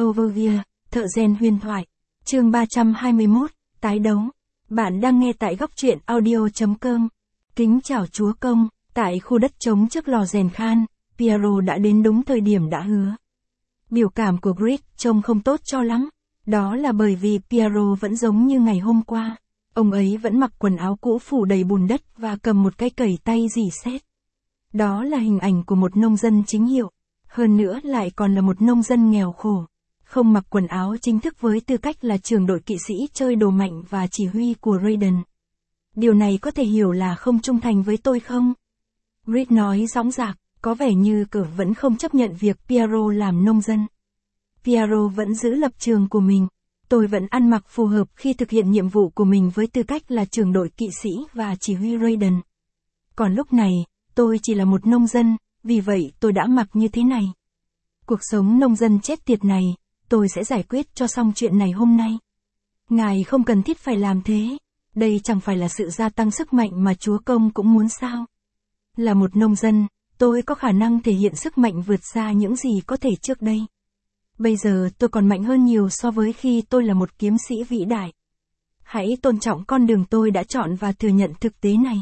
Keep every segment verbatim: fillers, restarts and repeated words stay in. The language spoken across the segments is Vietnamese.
Overview, thợ rèn huyền thoại. Chương ba trăm hai mươi mốt, tái đấu. Bạn đang nghe tại góc truyện audio chấm com. Kính chào Chúa Công, tại khu đất trống trước lò rèn Khan, Piero đã đến đúng thời điểm đã hứa. Biểu cảm của Grit trông không tốt cho lắm. Đó là bởi vì Piero vẫn giống như ngày hôm qua. Ông ấy vẫn mặc quần áo cũ phủ đầy bùn đất và cầm một cái cày tay rỉ sét. Đó là hình ảnh của một nông dân chính hiệu. Hơn nữa lại còn là một nông dân nghèo khổ. Không mặc quần áo chính thức với tư cách là trưởng đội kỵ sĩ chơi đồ mạnh và chỉ huy của Raiden. Điều này có thể hiểu là không trung thành với tôi không? Grit nói dõng dạc, có vẻ như cờ vẫn không chấp nhận việc Piero làm nông dân. Piero vẫn giữ lập trường của mình. Tôi vẫn ăn mặc phù hợp khi thực hiện nhiệm vụ của mình với tư cách là trưởng đội kỵ sĩ và chỉ huy Raiden. Còn lúc này, tôi chỉ là một nông dân, vì vậy tôi đã mặc như thế này. Cuộc sống nông dân chết tiệt này, tôi sẽ giải quyết cho xong chuyện này hôm nay. Ngài không cần thiết phải làm thế. Đây chẳng phải là sự gia tăng sức mạnh mà Chúa Công cũng muốn sao? Là một nông dân, tôi có khả năng thể hiện sức mạnh vượt xa những gì có thể trước đây. Bây giờ tôi còn mạnh hơn nhiều so với khi tôi là một kiếm sĩ vĩ đại. Hãy tôn trọng con đường tôi đã chọn và thừa nhận thực tế này.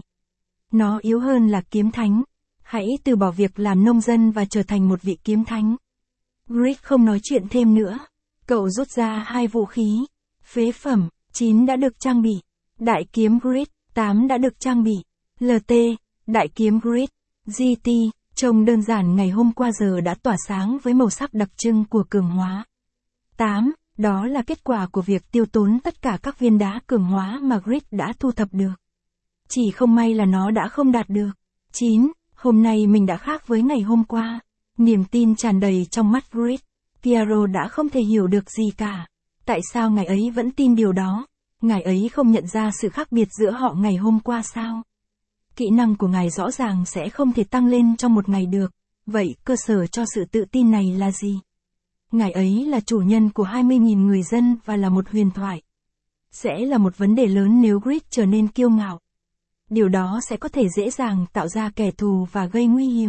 Nó yếu hơn là kiếm thánh. Hãy từ bỏ việc làm nông dân và trở thành một vị kiếm thánh. Grit không nói chuyện thêm nữa. Cậu rút ra hai vũ khí. Phế phẩm, chín đã được trang bị. Đại kiếm Grit, tám đã được trang bị. lờ tê, đại kiếm Grit. giê tê, trông đơn giản ngày hôm qua giờ đã tỏa sáng với màu sắc đặc trưng của cường hóa. tám, đó là kết quả của việc tiêu tốn tất cả các viên đá cường hóa mà Grit đã thu thập được. Chỉ không may là nó đã không đạt được. chín, hôm nay mình đã khác với ngày hôm qua. Niềm tin tràn đầy trong mắt Grit. Piero đã không thể hiểu được gì cả. Tại sao ngài ấy vẫn tin điều đó? Ngài ấy không nhận ra sự khác biệt giữa họ ngày hôm qua sao? Kỹ năng của ngài rõ ràng sẽ không thể tăng lên trong một ngày được. Vậy cơ sở cho sự tự tin này là gì? Ngài ấy là chủ nhân của hai mươi nghìn người dân và là một huyền thoại. Sẽ là một vấn đề lớn nếu Grit trở nên kiêu ngạo. Điều đó sẽ có thể dễ dàng tạo ra kẻ thù và gây nguy hiểm.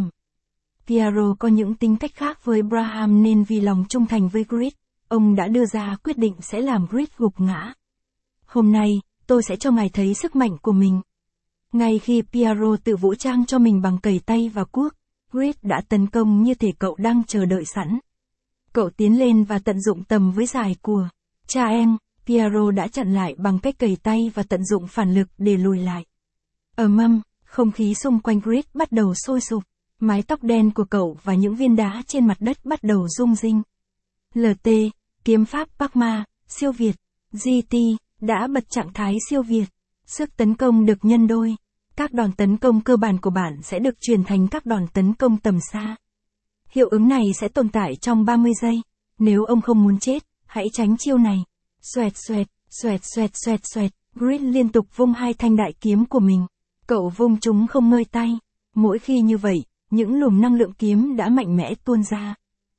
Piero có những tính cách khác với Braham nên vì lòng trung thành với Grit, ông đã đưa ra quyết định sẽ làm Grit gục ngã. Hôm nay, tôi sẽ cho ngài thấy sức mạnh của mình. Ngay khi Piero tự vũ trang cho mình bằng cày tay và cuốc, Grit đã tấn công như thể cậu đang chờ đợi sẵn. Cậu tiến lên và tận dụng tầm với dài của cha em, Piero đã chặn lại bằng cái cày tay và tận dụng phản lực để lùi lại. Ầm ầm, không khí xung quanh Grit bắt đầu sôi sục. Mái tóc đen của cậu và những viên đá trên mặt đất bắt đầu rung rinh. lờ tê, kiếm pháp Parma, siêu việt. giê tê, đã bật trạng thái siêu việt. Sức tấn công được nhân đôi. Các đòn tấn công cơ bản của bạn sẽ được chuyển thành các đòn tấn công tầm xa. Hiệu ứng này sẽ tồn tại trong ba mươi giây. Nếu ông không muốn chết, hãy tránh chiêu này. Xoẹt xoẹt, xoẹt xoẹt xoẹt xoẹt. Grit liên tục vung hai thanh đại kiếm của mình. Cậu vung chúng không ngơi tay. Mỗi khi như vậy, những luồng năng lượng kiếm đã mạnh mẽ tuôn ra.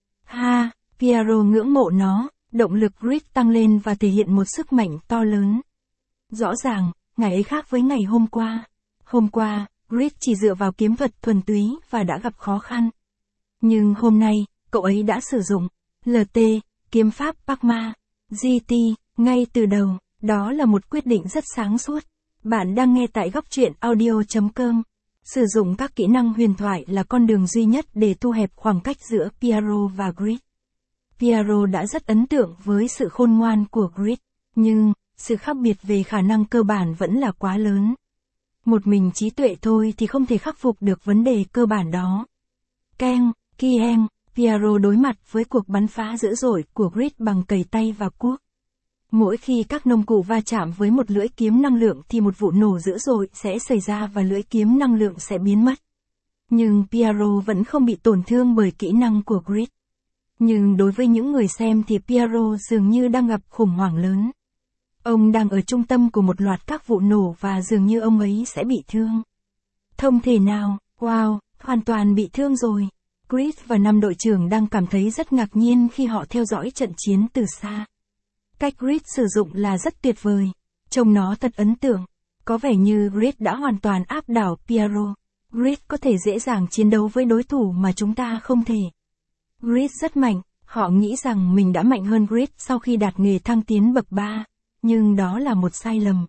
Ha, Piero ngưỡng mộ nó, động lực Grit tăng lên và thể hiện một sức mạnh to lớn. Rõ ràng, ngày ấy khác với ngày hôm qua. Hôm qua, Grit chỉ dựa vào kiếm thuật thuần túy và đã gặp khó khăn. Nhưng hôm nay, cậu ấy đã sử dụng lờ tê, kiếm pháp Parma, giê tê, ngay từ đầu. Đó là một quyết định rất sáng suốt. Bạn đang nghe tại góc truyện audio chấm com. Sử dụng các kỹ năng huyền thoại là con đường duy nhất để thu hẹp khoảng cách giữa Piero và Grit. Piero đã rất ấn tượng với sự khôn ngoan của Grit, nhưng, sự khác biệt về khả năng cơ bản vẫn là quá lớn. Một mình trí tuệ thôi thì không thể khắc phục được vấn đề cơ bản đó. Keng, kieng, Piero đối mặt với cuộc bắn phá dữ dội của Grit bằng cày tay và cuốc. Mỗi khi các nông cụ va chạm với một lưỡi kiếm năng lượng thì một vụ nổ dữ dội sẽ xảy ra và lưỡi kiếm năng lượng sẽ biến mất. Nhưng Piero vẫn không bị tổn thương bởi kỹ năng của Grit. Nhưng đối với những người xem thì Piero dường như đang gặp khủng hoảng lớn. Ông đang ở trung tâm của một loạt các vụ nổ và dường như ông ấy sẽ bị thương. Không thể nào, wow, hoàn toàn bị thương rồi. Grit và năm đội trưởng đang cảm thấy rất ngạc nhiên khi họ theo dõi trận chiến từ xa. Cách Grit sử dụng là rất tuyệt vời. Trông nó thật ấn tượng. Có vẻ như Grit đã hoàn toàn áp đảo Piero. Grit có thể dễ dàng chiến đấu với đối thủ mà chúng ta không thể. Grit rất mạnh, Họ nghĩ rằng mình đã mạnh hơn Grid sau khi đạt nghề thăng tiến bậc ba, nhưng đó là một sai lầm.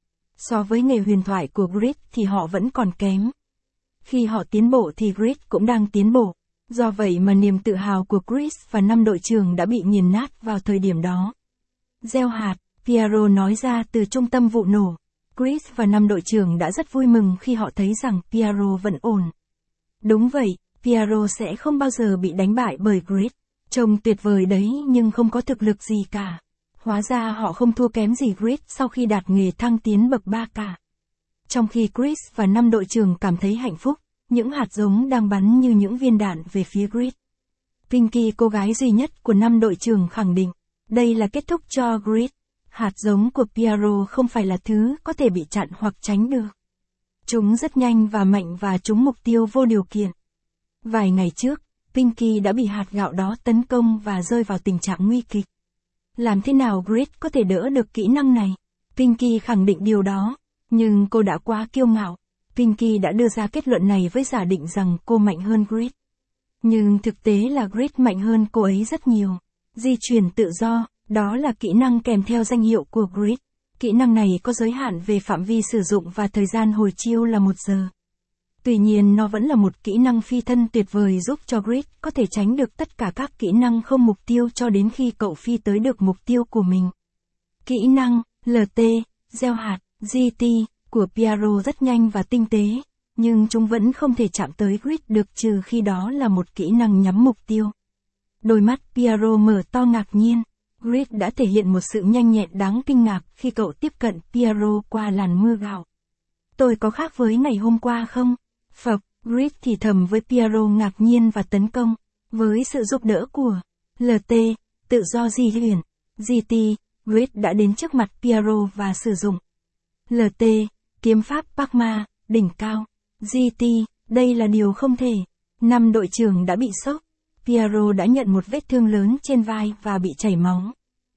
So với nghề huyền thoại của Grid thì họ vẫn còn kém. Khi họ tiến bộ thì Grid cũng đang tiến bộ. Do vậy mà niềm tự hào của Chris và năm đội trưởng đã bị nghiền nát vào thời điểm đó. Gieo hạt, Piero nói ra từ trung tâm vụ nổ. Chris và năm đội trưởng đã rất vui mừng khi họ thấy rằng Piero vẫn ổn. Đúng vậy, Piero sẽ không bao giờ bị đánh bại bởi Grid. Trông tuyệt vời đấy nhưng không có thực lực gì cả. Hóa ra họ không thua kém gì Grid sau khi đạt nghề thăng tiến bậc ba cả. Trong khi Chris và năm đội trưởng cảm thấy hạnh phúc, những hạt giống đang bắn như những viên đạn về phía Grid. Pinky, cô gái duy nhất của năm đội trưởng, khẳng định, đây là kết thúc cho Grid. Hạt giống của Piero không phải là thứ có thể bị chặn hoặc tránh được. Chúng rất nhanh và mạnh và trúng mục tiêu vô điều kiện. Vài ngày trước, Pinky đã bị hạt gạo đó tấn công và rơi vào tình trạng nguy kịch. Làm thế nào Grid có thể đỡ được kỹ năng này? Pinky khẳng định điều đó, nhưng cô đã quá kiêu ngạo. Pinky đã đưa ra kết luận này với giả định rằng cô mạnh hơn Grid. Nhưng thực tế là Grid mạnh hơn cô ấy rất nhiều. Di chuyển tự do, đó là kỹ năng kèm theo danh hiệu của Grid. Kỹ năng này có giới hạn về phạm vi sử dụng và thời gian hồi chiêu là một giờ. Tuy nhiên nó vẫn là một kỹ năng phi thân tuyệt vời giúp cho Grid có thể tránh được tất cả các kỹ năng không mục tiêu cho đến khi cậu phi tới được mục tiêu của mình. Kỹ năng, lờ tê, gieo hạt, giê tê, của Piero rất nhanh và tinh tế, nhưng chúng vẫn không thể chạm tới Grid được trừ khi đó là một kỹ năng nhắm mục tiêu. Đôi mắt Piero mở to ngạc nhiên. Grid đã thể hiện một sự nhanh nhẹn đáng kinh ngạc khi cậu tiếp cận Piero qua làn mưa gạo. Tôi có khác với ngày hôm qua không? Phập, Grid thì thầm với Piero ngạc nhiên và tấn công. Với sự giúp đỡ của lờ tê, tự do di chuyển, giê tê, Grid đã đến trước mặt Piero và sử dụng lờ tê, kiếm pháp Parma, đỉnh cao. giê tê, đây là điều không thể. Năm đội trưởng đã bị sốc. Piero đã nhận một vết thương lớn trên vai và bị chảy máu.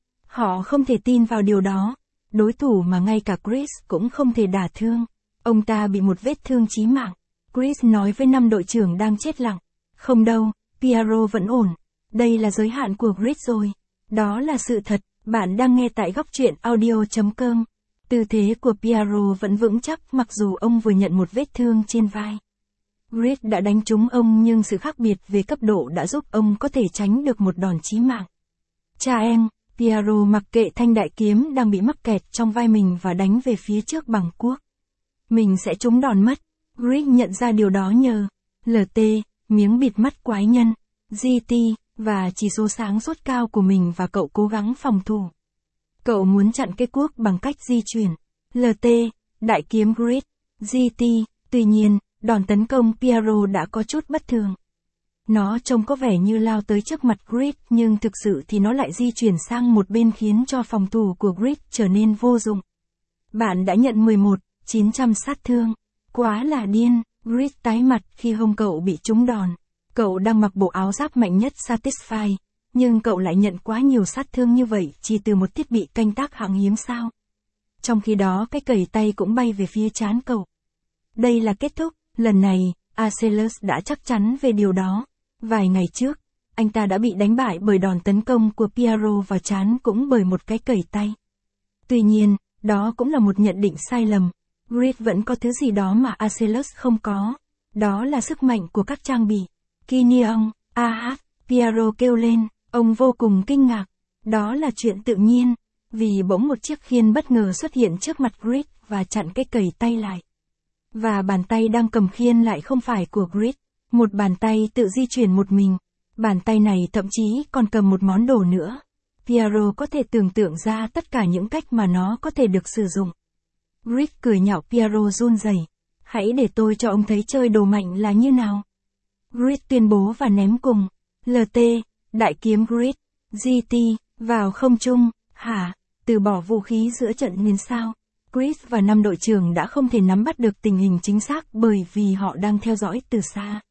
Họ không thể tin vào điều đó. Đối thủ mà ngay cả Chris cũng không thể đả thương. Ông ta bị một vết thương chí mạng. Chris nói với năm đội trưởng đang chết lặng. Không đâu, Piero vẫn ổn. Đây là giới hạn của Grid rồi. Đó là sự thật. Bạn đang nghe tại góc truyện audio chấm com. Tư thế của Piero vẫn vững chắc mặc dù ông vừa nhận một vết thương trên vai. Grid đã đánh trúng ông nhưng sự khác biệt về cấp độ đã giúp ông có thể tránh được một đòn chí mạng. Cha em, Piero mặc kệ thanh đại kiếm đang bị mắc kẹt trong vai mình và đánh về phía trước bằng cuốc. Mình sẽ trúng đòn mất. Grid nhận ra điều đó nhờ lờ tê, miếng bịt mắt quái nhân, giê tê, và chỉ số sáng suốt cao của mình và cậu cố gắng phòng thủ. Cậu muốn chặn cái cuốc bằng cách di chuyển. lờ tê, đại kiếm Grid, giê tê, tuy nhiên, đòn tấn công Piero đã có chút bất thường. Nó trông có vẻ như lao tới trước mặt Grid nhưng thực sự thì nó lại di chuyển sang một bên khiến cho phòng thủ của Grid trở nên vô dụng. Bạn đã nhận mười một nghìn chín trăm sát thương. Quá là điên, Grid tái mặt khi hông cậu bị trúng đòn. Cậu đang mặc bộ áo giáp mạnh nhất Satisfy, nhưng cậu lại nhận quá nhiều sát thương như vậy chỉ từ một thiết bị canh tác hạng hiếm sao. Trong khi đó cái cầy tay cũng bay về phía trán cậu. Đây là kết thúc. Lần này, Arcelus đã chắc chắn về điều đó. Vài ngày trước, anh ta đã bị đánh bại bởi đòn tấn công của Piero vào trán cũng bởi một cái cầy tay. Tuy nhiên, đó cũng là một nhận định sai lầm. Grid vẫn có thứ gì đó mà Arcelus không có. Đó là sức mạnh của các trang bị. Kinion, a hát, Piero kêu lên, ông vô cùng kinh ngạc. Đó là chuyện tự nhiên, vì bỗng một chiếc khiên bất ngờ xuất hiện trước mặt Grid và chặn cái cầy tay lại. Và bàn tay đang cầm khiên lại không phải của Grid. Một bàn tay tự di chuyển một mình. Bàn tay này thậm chí còn cầm một món đồ nữa. Piero có thể tưởng tượng ra tất cả những cách mà nó có thể được sử dụng. Grid cười nhạo Piero run rẩy. Hãy để tôi cho ông thấy chơi đồ mạnh là như nào. Grid tuyên bố và ném cùng. lờ tê, đại kiếm Grid, giê tê, vào không trung, hả, từ bỏ vũ khí giữa trận nên sao? Chris và năm đội trưởng đã không thể nắm bắt được tình hình chính xác bởi vì họ đang theo dõi từ xa.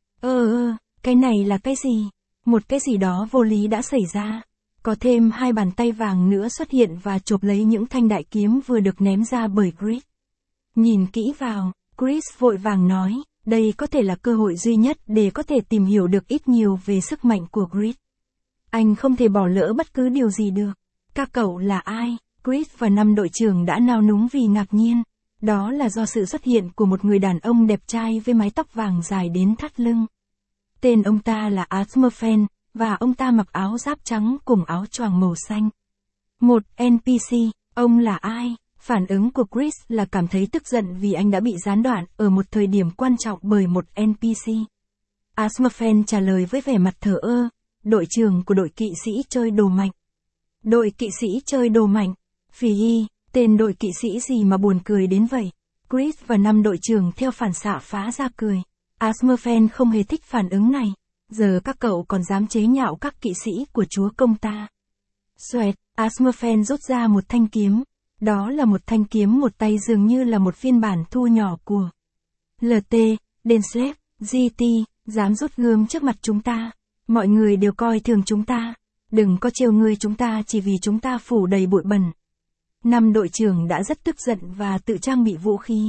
Ơ ơ, cái này là cái gì? Một cái gì đó vô lý đã xảy ra. Có thêm hai bàn tay vàng nữa xuất hiện và chộp lấy những thanh đại kiếm vừa được ném ra bởi Grid. Nhìn kỹ vào, Chris vội vàng nói, đây có thể là cơ hội duy nhất để có thể tìm hiểu được ít nhiều về sức mạnh của Grid. Anh không thể bỏ lỡ bất cứ điều gì được. Các cậu là ai? Chris và năm đội trưởng đã nao núng vì ngạc nhiên. Đó là do sự xuất hiện của một người đàn ông đẹp trai với mái tóc vàng dài đến thắt lưng. Tên ông ta là Asmerfen, và ông ta mặc áo giáp trắng cùng áo choàng màu xanh. Một en pê xê, ông là ai? Phản ứng của Chris là cảm thấy tức giận vì anh đã bị gián đoạn ở một thời điểm quan trọng bởi một en pê xê. Asmerfen trả lời với vẻ mặt thờ ơ, đội trưởng của đội kỵ sĩ chơi đồ mạnh. Đội kỵ sĩ chơi đồ mạnh? Phì y, tên đội kỵ sĩ gì mà buồn cười đến vậy? Chris và năm đội trưởng theo phản xạ phá ra cười. Asmerfen không hề thích phản ứng này. Giờ các cậu còn dám chế nhạo các kỵ sĩ của chúa công ta. Xoẹt, Asmerfen rút ra một thanh kiếm. Đó là một thanh kiếm một tay dường như là một phiên bản thu nhỏ của lờ tê, Denslev, giê tê, dám rút gươm trước mặt chúng ta. Mọi người đều coi thường chúng ta. Đừng có trêu ngươi chúng ta chỉ vì chúng ta phủ đầy bụi bẩn. Năm đội trưởng đã rất tức giận và tự trang bị vũ khí.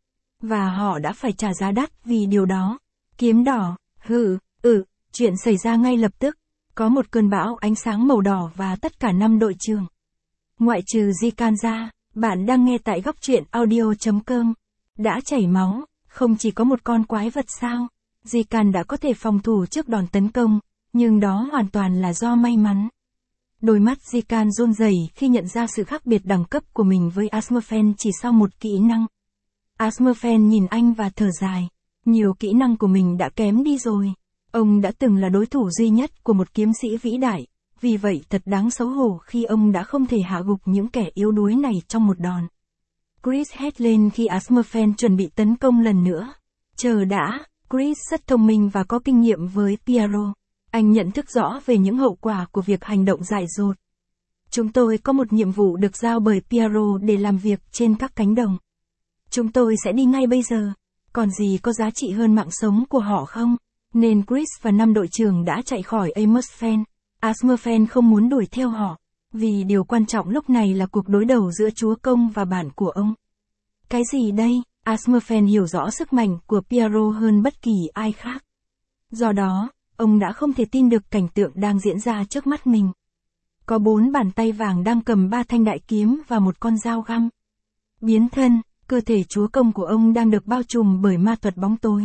Và họ đã phải trả giá đắt vì điều đó. Kiếm đỏ, hừ, ừ, chuyện xảy ra ngay lập tức. Có một cơn bão ánh sáng màu đỏ và tất cả năm đội trưởng. Ngoại trừ Zikan ra, bạn đang nghe tại góc truyện audio chấm com. Đã chảy máu, không chỉ có một con quái vật sao. Zikan đã có thể phòng thủ trước đòn tấn công, nhưng đó hoàn toàn là do may mắn. Đôi mắt Zikan run rẩy khi nhận ra sự khác biệt đẳng cấp của mình với Asmerfen chỉ sau một kỹ năng. Asmerfen nhìn anh và thở dài. Nhiều kỹ năng của mình đã kém đi rồi. Ông đã từng là đối thủ duy nhất của một kiếm sĩ vĩ đại, vì vậy thật đáng xấu hổ khi ông đã không thể hạ gục những kẻ yếu đuối này trong một đòn. Chris hét lên khi Asmerfen chuẩn bị tấn công lần nữa. Chờ đã, Chris rất thông minh và có kinh nghiệm với Piero. Anh nhận thức rõ về những hậu quả của việc hành động dại dột. Chúng tôi có một nhiệm vụ được giao bởi Piero để làm việc trên các cánh đồng. Chúng tôi sẽ đi ngay bây giờ. Còn gì có giá trị hơn mạng sống của họ không? Nên Chris và năm đội trưởng đã chạy khỏi Asmerfen. Asmerfen không muốn đuổi theo họ, vì điều quan trọng lúc này là cuộc đối đầu giữa chúa công và bạn của ông. Cái gì đây? Asmerfen hiểu rõ sức mạnh của Piero hơn bất kỳ ai khác. Do đó, ông đã không thể tin được cảnh tượng đang diễn ra trước mắt mình. Có bốn bàn tay vàng đang cầm ba thanh đại kiếm và một con dao găm. Biến thân, cơ thể chúa công của ông đang được bao trùm bởi ma thuật bóng tối.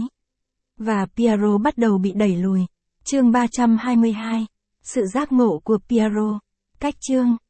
Và Piero bắt đầu bị đẩy lùi. Chương ba trăm hai mươi hai. Sự giác ngộ của Piero. Cách chương.